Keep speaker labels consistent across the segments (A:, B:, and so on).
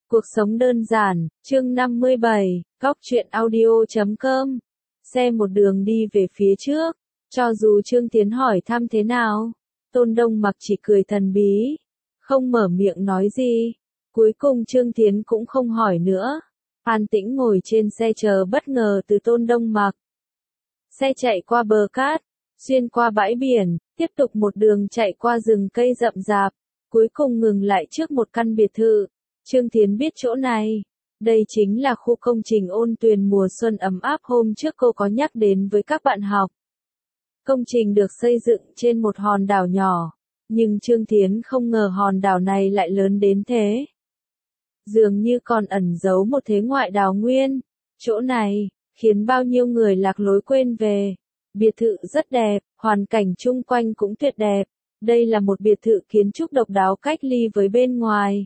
A: Cuộc sống đơn giản, chương 57, Góc truyện audio.com. Xe một đường đi về phía trước, cho dù Trương Tiến hỏi thăm thế nào, Tôn Đông Mặc chỉ cười thần bí, không mở miệng nói gì. Cuối cùng Trương Tiến cũng không hỏi nữa, an tĩnh ngồi trên xe chờ bất ngờ từ Tôn Đông Mặc. Xe chạy qua bờ cát, xuyên qua bãi biển, tiếp tục một đường chạy qua rừng cây rậm rạp, cuối cùng ngừng lại trước một căn biệt thự. Trương Tiến biết chỗ này, đây chính là khu công trình ôn tuyền mùa xuân ấm áp hôm trước cô có nhắc đến với các bạn học. Công trình được xây dựng trên một hòn đảo nhỏ, nhưng Trương Tiến không ngờ hòn đảo này lại lớn đến thế. Dường như còn ẩn giấu một thế ngoại đào nguyên. Chỗ này khiến bao nhiêu người lạc lối quên về. Biệt thự rất đẹp, hoàn cảnh chung quanh cũng tuyệt đẹp. Đây là một biệt thự kiến trúc độc đáo cách ly với bên ngoài.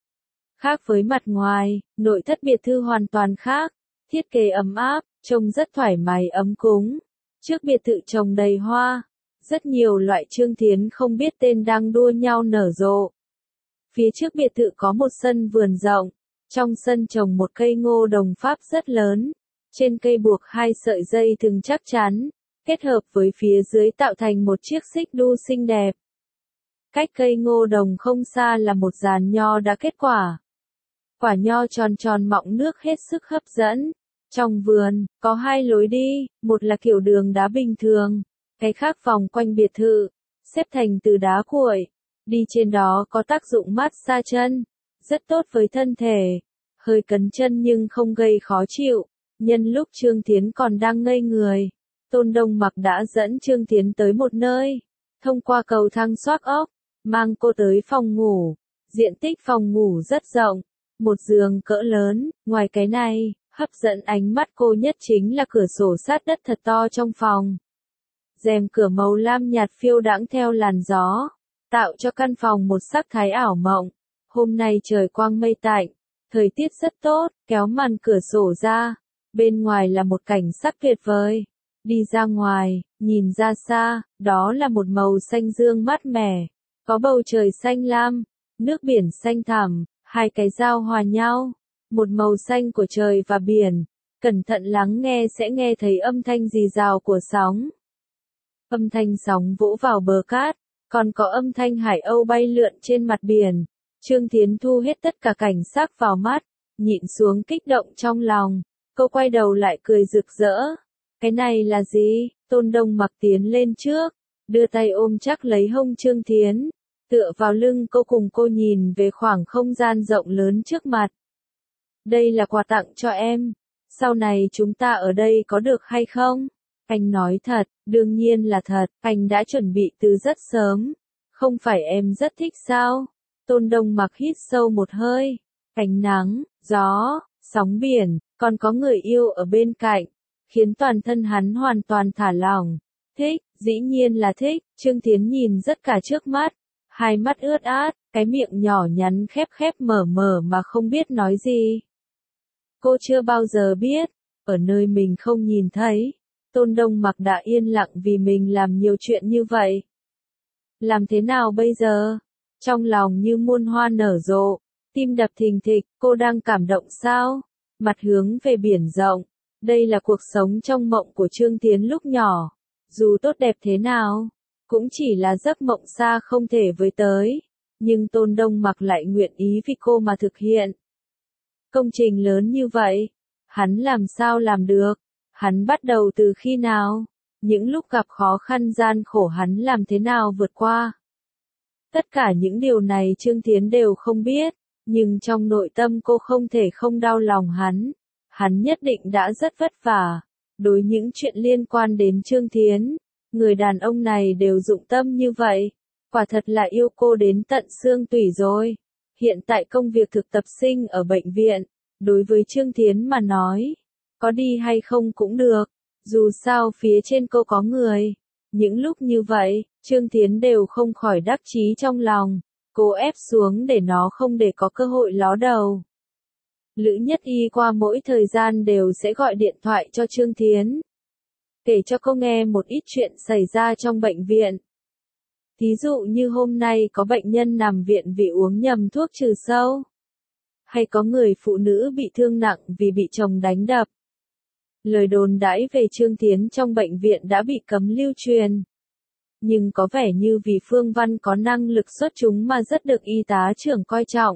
A: Khác với mặt ngoài, nội thất biệt thự hoàn toàn khác. Thiết kế ấm áp, trông rất thoải mái ấm cúng. Trước biệt thự trồng đầy hoa, rất nhiều loại Trương Tiến không biết tên đang đua nhau nở rộ. Phía trước biệt thự có một sân vườn rộng, trong sân trồng một cây ngô đồng Pháp rất lớn. Trên cây buộc hai sợi dây thừng chắc chắn, kết hợp với phía dưới tạo thành một chiếc xích đu xinh đẹp. Cách cây ngô đồng không xa là một giàn nho đã kết quả. Quả nho tròn tròn mọng nước hết sức hấp dẫn. Trong vườn, có hai lối đi, một là kiểu đường đá bình thường, cái khác vòng quanh biệt thự, xếp thành từ đá cuội. Đi trên đó có tác dụng mát xa chân, rất tốt với thân thể. Hơi cấn chân nhưng không gây khó chịu. Nhân lúc Trương Tiến còn đang ngây người, Tôn Đông Mặc đã dẫn Trương Tiến tới một nơi, thông qua cầu thang xoác ốc, mang cô tới phòng ngủ. Diện tích phòng ngủ rất rộng, một giường cỡ lớn, ngoài cái này, hấp dẫn ánh mắt cô nhất chính là cửa sổ sát đất thật to trong phòng. Rèm cửa màu lam nhạt phiêu đãng theo làn gió, tạo cho căn phòng một sắc thái ảo mộng. Hôm nay trời quang mây tạnh, thời tiết rất tốt, kéo màn cửa sổ ra, bên ngoài là một cảnh sắc tuyệt vời. Đi ra ngoài, nhìn ra xa, đó là một màu xanh dương mát mẻ, có bầu trời xanh lam, nước biển xanh thẳm, hai cái giao hòa nhau, một màu xanh của trời và biển. Cẩn thận lắng nghe sẽ nghe thấy âm thanh rì rào của sóng. Âm thanh sóng vỗ vào bờ cát, còn có âm thanh hải âu bay lượn trên mặt biển. Trương Tiến thu hết tất cả cảnh sắc vào mắt, nhịn xuống kích động trong lòng. Cô quay đầu lại cười rực rỡ. Cái này là gì? Tôn Đông Mặc tiến lên trước, đưa tay ôm chắc lấy hông Trương Tiến, tựa vào lưng cô cùng cô nhìn về khoảng không gian rộng lớn trước mặt. Đây là quà tặng cho em. Sau này chúng ta ở đây có được hay không? Anh nói thật, đương nhiên là thật, anh đã chuẩn bị từ rất sớm. Không phải em rất thích sao? Tôn Đông Mặc hít sâu một hơi. Ánh nắng, gió, sóng biển, còn có người yêu ở bên cạnh, khiến toàn thân hắn hoàn toàn thả lỏng. Thích, dĩ nhiên là thích. Trương Tiến nhìn rất cả trước mắt, hai mắt ướt át, cái miệng nhỏ nhắn khép khép mở mở mà không biết nói gì. Cô chưa bao giờ biết, ở nơi mình không nhìn thấy, Tôn Đông Mặc đã yên lặng vì mình làm nhiều chuyện như vậy. Làm thế nào bây giờ? Trong lòng như muôn hoa nở rộ, tim đập thình thịch, cô đang cảm động sao? Mặt hướng về biển rộng, đây là cuộc sống trong mộng của Trương Tiến lúc nhỏ. Dù tốt đẹp thế nào, cũng chỉ là giấc mộng xa không thể với tới. Nhưng Tôn Đông Mặc lại nguyện ý vì cô mà thực hiện. Công trình lớn như vậy, hắn làm sao làm được? Hắn bắt đầu từ khi nào? Những lúc gặp khó khăn gian khổ hắn làm thế nào vượt qua? Tất cả những điều này Trương Tiến đều không biết, nhưng trong nội tâm cô không thể không đau lòng hắn. Hắn nhất định đã rất vất vả. Đối những chuyện liên quan đến Trương Tiến, người đàn ông này đều dụng tâm như vậy. Quả thật là yêu cô đến tận xương tủy rồi. Hiện tại công việc thực tập sinh ở bệnh viện, đối với Trương Tiến mà nói, có đi hay không cũng được, dù sao phía trên cô có người. Những lúc như vậy, Trương Tiến đều không khỏi đắc chí trong lòng, cô ép xuống để nó không để có cơ hội ló đầu. Lữ Nhất Y qua mỗi thời gian đều sẽ gọi điện thoại cho Trương Tiến, kể cho cô nghe một ít chuyện xảy ra trong bệnh viện. Thí dụ như hôm nay có bệnh nhân nằm viện vì uống nhầm thuốc trừ sâu. hay có người phụ nữ bị thương nặng vì bị chồng đánh đập. Lời đồn đãi về Trương Tiến trong bệnh viện đã bị cấm lưu truyền. Nhưng có vẻ như vì Phương Văn có năng lực xuất chúng mà rất được y tá trưởng coi trọng.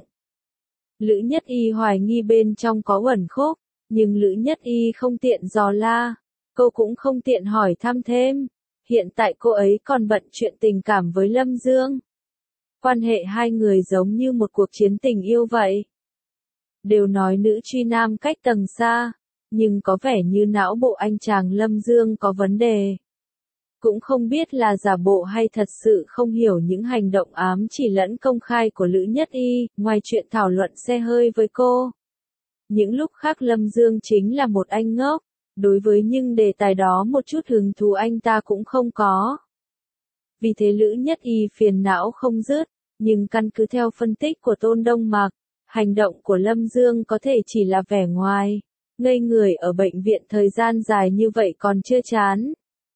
A: Lữ Nhất Y hoài nghi bên trong có uẩn khúc, nhưng Lữ Nhất Y không tiện dò la, cô cũng không tiện hỏi thăm thêm. Hiện tại cô ấy còn bận chuyện tình cảm với Lâm Dương. Quan hệ hai người giống như một cuộc chiến tình yêu vậy. Đều nói nữ truy nam cách tầng xa, nhưng có vẻ như não bộ anh chàng Lâm Dương có vấn đề. Cũng không biết là giả bộ hay thật sự không hiểu những hành động ám chỉ lẫn công khai của Lữ Nhất Y, ngoài chuyện thảo luận xe hơi với cô. Những lúc khác Lâm Dương chính là một anh ngốc, đối với những đề tài đó một chút hứng thú anh ta cũng không có. Vì thế Lữ Nhất Y phiền não không dứt, nhưng căn cứ theo phân tích của Tôn Đông Mặc, hành động của Lâm Dương có thể chỉ là vẻ ngoài, ngây người ở bệnh viện thời gian dài như vậy còn chưa chán.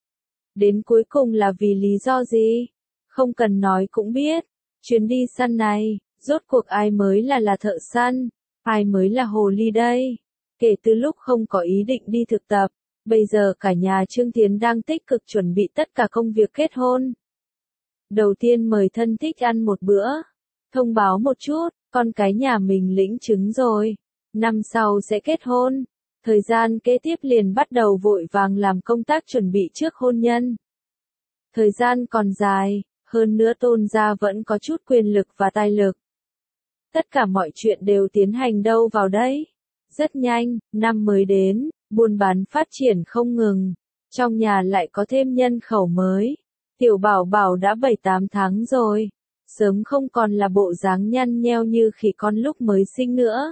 A: Đến cuối cùng là vì lý do gì? Không cần nói cũng biết. Chuyến đi săn này, rốt cuộc ai mới là thợ săn? Ai mới là hồ ly đây? Kể từ lúc không có ý định đi thực tập, bây giờ cả nhà Trương Tiến đang tích cực chuẩn bị tất cả công việc kết hôn. Đầu tiên mời thân thích ăn một bữa. Thông báo một chút, con cái nhà mình lĩnh chứng rồi. Năm sau sẽ kết hôn. Thời gian kế tiếp liền bắt đầu vội vàng làm công tác chuẩn bị trước hôn nhân. Thời gian còn dài, hơn nữa Tôn gia vẫn có chút quyền lực và tài lực. Tất cả mọi chuyện đều tiến hành đâu vào đấy. Rất nhanh, năm mới đến, buôn bán phát triển không ngừng. Trong nhà lại có thêm nhân khẩu mới. Tiểu Bảo Bảo đã 7-8 tháng rồi. Sớm không còn là bộ dáng nhăn nheo như khi con lúc mới sinh nữa.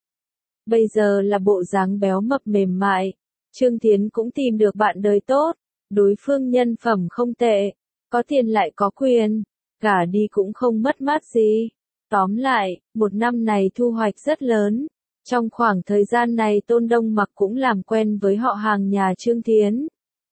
A: Bây giờ là bộ dáng béo mập mềm mại. Trương Tiến cũng tìm được bạn đời tốt. Đối phương nhân phẩm không tệ. Có tiền lại có quyền. Gả đi cũng không mất mát gì. Tóm lại, một năm này thu hoạch rất lớn. Trong khoảng thời gian này Tôn Đông Mặc cũng làm quen với họ hàng nhà Trương Tiến.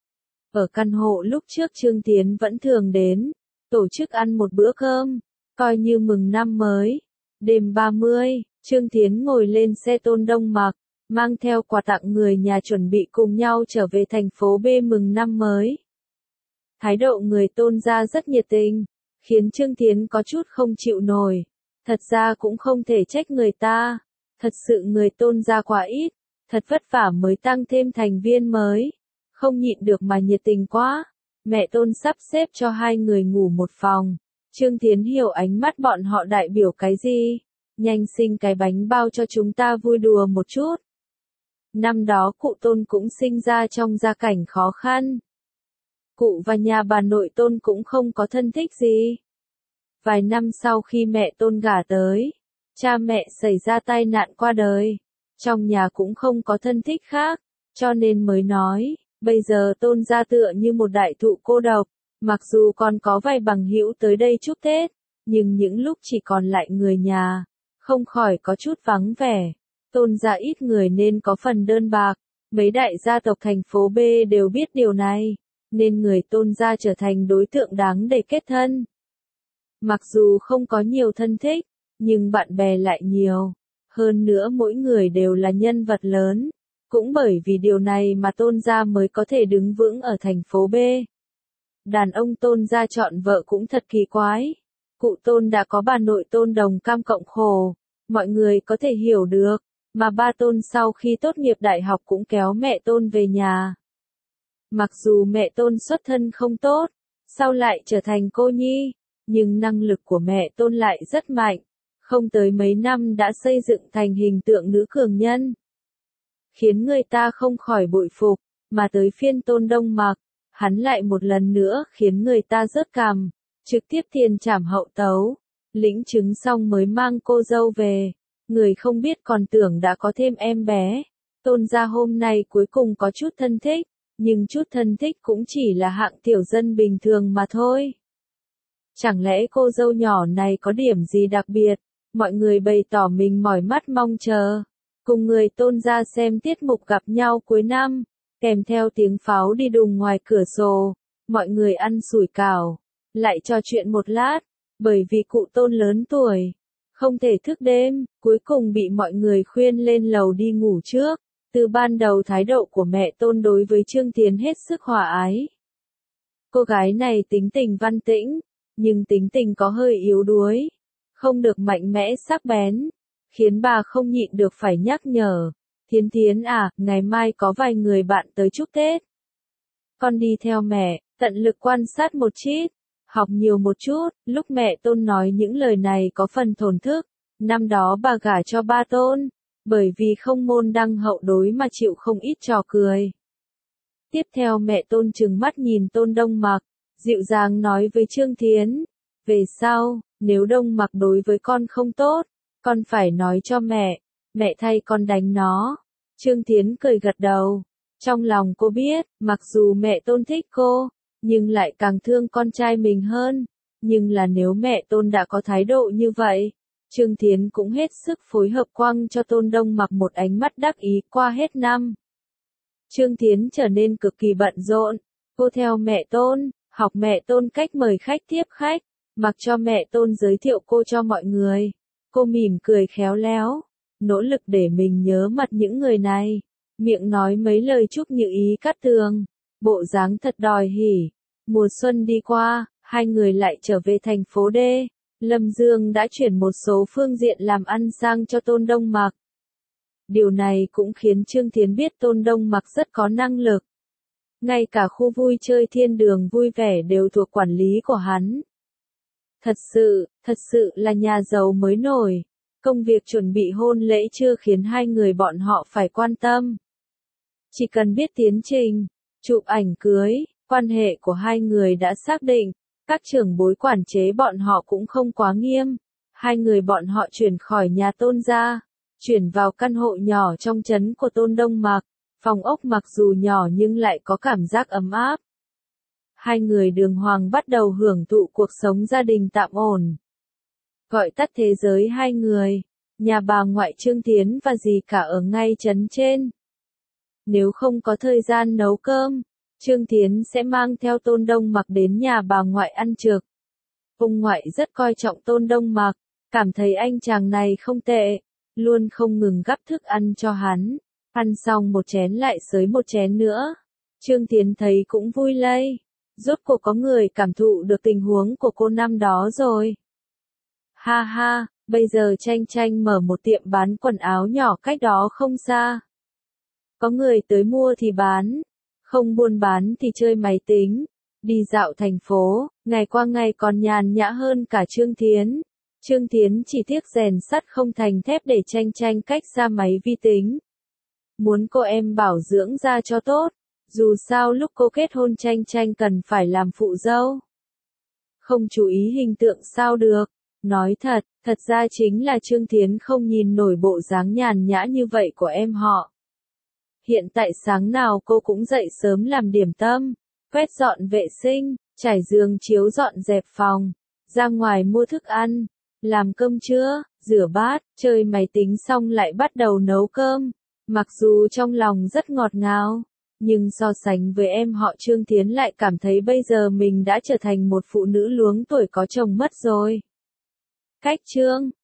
A: Ở căn hộ lúc trước Trương Tiến vẫn thường đến. Tổ chức ăn một bữa cơm. Coi như mừng năm mới. Đêm 30. Trương Tiến ngồi lên xe Tôn Đông Mặc, mang theo quà tặng người nhà chuẩn bị cùng nhau trở về thành phố B mừng năm mới. Thái độ người Tôn gia rất nhiệt tình, khiến Trương Tiến có chút không chịu nổi. Thật ra cũng không thể trách người ta, thật sự người Tôn gia quá ít, thật vất vả mới tăng thêm thành viên mới. Không nhịn được mà nhiệt tình quá. Mẹ Tôn sắp xếp cho hai người ngủ một phòng. Trương Tiến hiểu ánh mắt bọn họ đại biểu cái gì. Nhanh sinh cái bánh bao cho chúng ta vui đùa một chút. Năm đó cụ Tôn cũng sinh ra trong gia cảnh khó khăn. Cụ và nhà bà nội Tôn cũng không có thân thích gì. Vài năm sau khi mẹ Tôn gả tới, cha mẹ xảy ra tai nạn qua đời. Trong nhà cũng không có thân thích khác, cho nên mới nói, bây giờ Tôn gia tựa như một đại thụ cô độc. Mặc dù còn có vài bằng hữu tới đây chúc Tết, nhưng những lúc chỉ còn lại người nhà, không khỏi có chút vắng vẻ. Tôn gia ít người nên có phần đơn bạc. Mấy đại gia tộc thành phố B đều biết điều này, nên người Tôn gia trở thành đối tượng đáng để kết thân. Mặc dù không có nhiều thân thích, nhưng bạn bè lại nhiều. Hơn nữa mỗi người đều là nhân vật lớn. Cũng bởi vì điều này mà Tôn gia mới có thể đứng vững ở thành phố B. Đàn ông Tôn gia chọn vợ cũng thật kỳ quái. Cụ Tôn đã có bà nội Tôn đồng cam cộng khổ, mọi người có thể hiểu được, mà ba Tôn sau khi tốt nghiệp đại học cũng kéo mẹ Tôn về nhà. Mặc dù mẹ Tôn xuất thân không tốt, sau lại trở thành cô nhi, nhưng năng lực của mẹ Tôn lại rất mạnh, không tới mấy năm đã xây dựng thành hình tượng nữ cường nhân. Khiến người ta không khỏi bội phục, mà tới phiên Tôn Đông Mặc, hắn lại một lần nữa khiến người ta rớt cằm, trực tiếp tiền trảm hậu tấu, lĩnh chứng xong mới mang cô dâu về, người không biết còn tưởng đã có thêm em bé. Tôn gia hôm nay cuối cùng có chút thân thích, nhưng chút thân thích cũng chỉ là hạng tiểu dân bình thường mà thôi. Chẳng lẽ cô dâu nhỏ này có điểm gì đặc biệt? Mọi người bày tỏ mình mỏi mắt mong chờ, cùng người Tôn gia xem tiết mục gặp nhau cuối năm, kèm theo tiếng pháo đi đùng ngoài cửa sổ, mọi người ăn sủi cảo, lại trò chuyện một lát, bởi vì cụ Tôn lớn tuổi, không thể thức đêm, cuối cùng bị mọi người khuyên lên lầu đi ngủ trước. Từ ban đầu thái độ của mẹ Tôn đối với Trương Tiến hết sức hòa ái. Cô gái này tính tình văn tĩnh, nhưng tính tình có hơi yếu đuối, không được mạnh mẽ sắc bén, khiến bà không nhịn được phải nhắc nhở. Thiến Thiến à, ngày mai có vài người bạn tới chúc Tết. Con đi theo mẹ, tận lực quan sát một chút, học nhiều một chút. Lúc mẹ Tôn nói những lời này có phần thổn thức. Năm đó bà gả cho ba Tôn, bởi vì không môn đăng hậu đối mà chịu không ít trò cười. Tiếp theo mẹ Tôn trừng mắt nhìn Tôn Đông Mặc, dịu dàng nói với Trương Thiến, về sau, nếu Đông Mặc đối với con không tốt, con phải nói cho mẹ thay con đánh nó. Trương Thiến cười gật đầu, trong lòng cô biết, mặc dù mẹ Tôn thích cô, nhưng lại càng thương con trai mình hơn, nhưng là nếu mẹ Tôn đã có thái độ như vậy, Trương Thiến cũng hết sức phối hợp quăng cho Tôn Đông Mặc một ánh mắt đắc ý. Qua hết năm, Trương Thiến trở nên cực kỳ bận rộn, cô theo mẹ Tôn, học mẹ Tôn cách mời khách tiếp khách, mặc cho mẹ Tôn giới thiệu cô cho mọi người. Cô mỉm cười khéo léo, nỗ lực để mình nhớ mặt những người này, miệng nói mấy lời chúc như ý cát tường, bộ dáng thật đòi hỉ. Mùa xuân đi qua, hai người lại trở về thành phố D. Lâm Dương đã chuyển một số phương diện làm ăn sang cho Tôn Đông Mặc. Điều này cũng khiến Trương Thiến biết Tôn Đông Mặc rất có năng lực. Ngay cả khu vui chơi thiên đường vui vẻ đều thuộc quản lý của hắn. Thật sự là nhà giàu mới nổi. Công việc chuẩn bị hôn lễ chưa khiến hai người bọn họ phải quan tâm. Chỉ cần biết tiến trình, chụp ảnh cưới, quan hệ của hai người đã xác định. Các trưởng bối quản chế bọn họ cũng không quá nghiêm. Hai người bọn họ chuyển khỏi nhà Tôn ra, chuyển vào căn hộ nhỏ trong trấn của Tôn Đông Mặc. Phòng ốc mặc dù nhỏ nhưng lại có cảm giác ấm áp. Hai người đường hoàng bắt đầu hưởng thụ cuộc sống gia đình tạm ổn. Gọi tắt thế giới hai người, nhà bà ngoại Trương Thiến và dì cả ở ngay trấn trên. Nếu không có thời gian nấu cơm, Trương Thiến sẽ mang theo Tôn Đông Mặc đến nhà bà ngoại ăn trực. Ông ngoại rất coi trọng Tôn Đông Mặc, cảm thấy anh chàng này không tệ, luôn không ngừng gắp thức ăn cho hắn. Ăn xong một chén lại xới một chén nữa. Trương Thiến thấy cũng vui lây. Rốt cuộc có người cảm thụ được tình huống của cô năm đó rồi. Ha ha, bây giờ Tranh Tranh mở một tiệm bán quần áo nhỏ cách đó không xa. Có người tới mua thì bán, không buôn bán thì chơi máy tính, đi dạo thành phố, ngày qua ngày còn nhàn nhã hơn cả Trương Thiến. Trương Thiến chỉ tiếc rèn sắt không thành thép để Tranh Tranh cách ra máy vi tính. Muốn cô em bảo dưỡng da cho tốt, dù sao lúc cô kết hôn Tranh Tranh cần phải làm phụ dâu. Không chú ý hình tượng sao được, nói thật ra chính là Trương Thiến không nhìn nổi bộ dáng nhàn nhã như vậy của em họ. Hiện tại sáng nào cô cũng dậy sớm làm điểm tâm, quét dọn vệ sinh, trải giường chiếu dọn dẹp phòng, ra ngoài mua thức ăn, làm cơm trưa, rửa bát, chơi máy tính xong lại bắt đầu nấu cơm. Mặc dù trong lòng rất ngọt ngào, nhưng so sánh với em họ Trương Thiến lại cảm thấy bây giờ mình đã trở thành một phụ nữ luống tuổi có chồng mất rồi. Cách Trương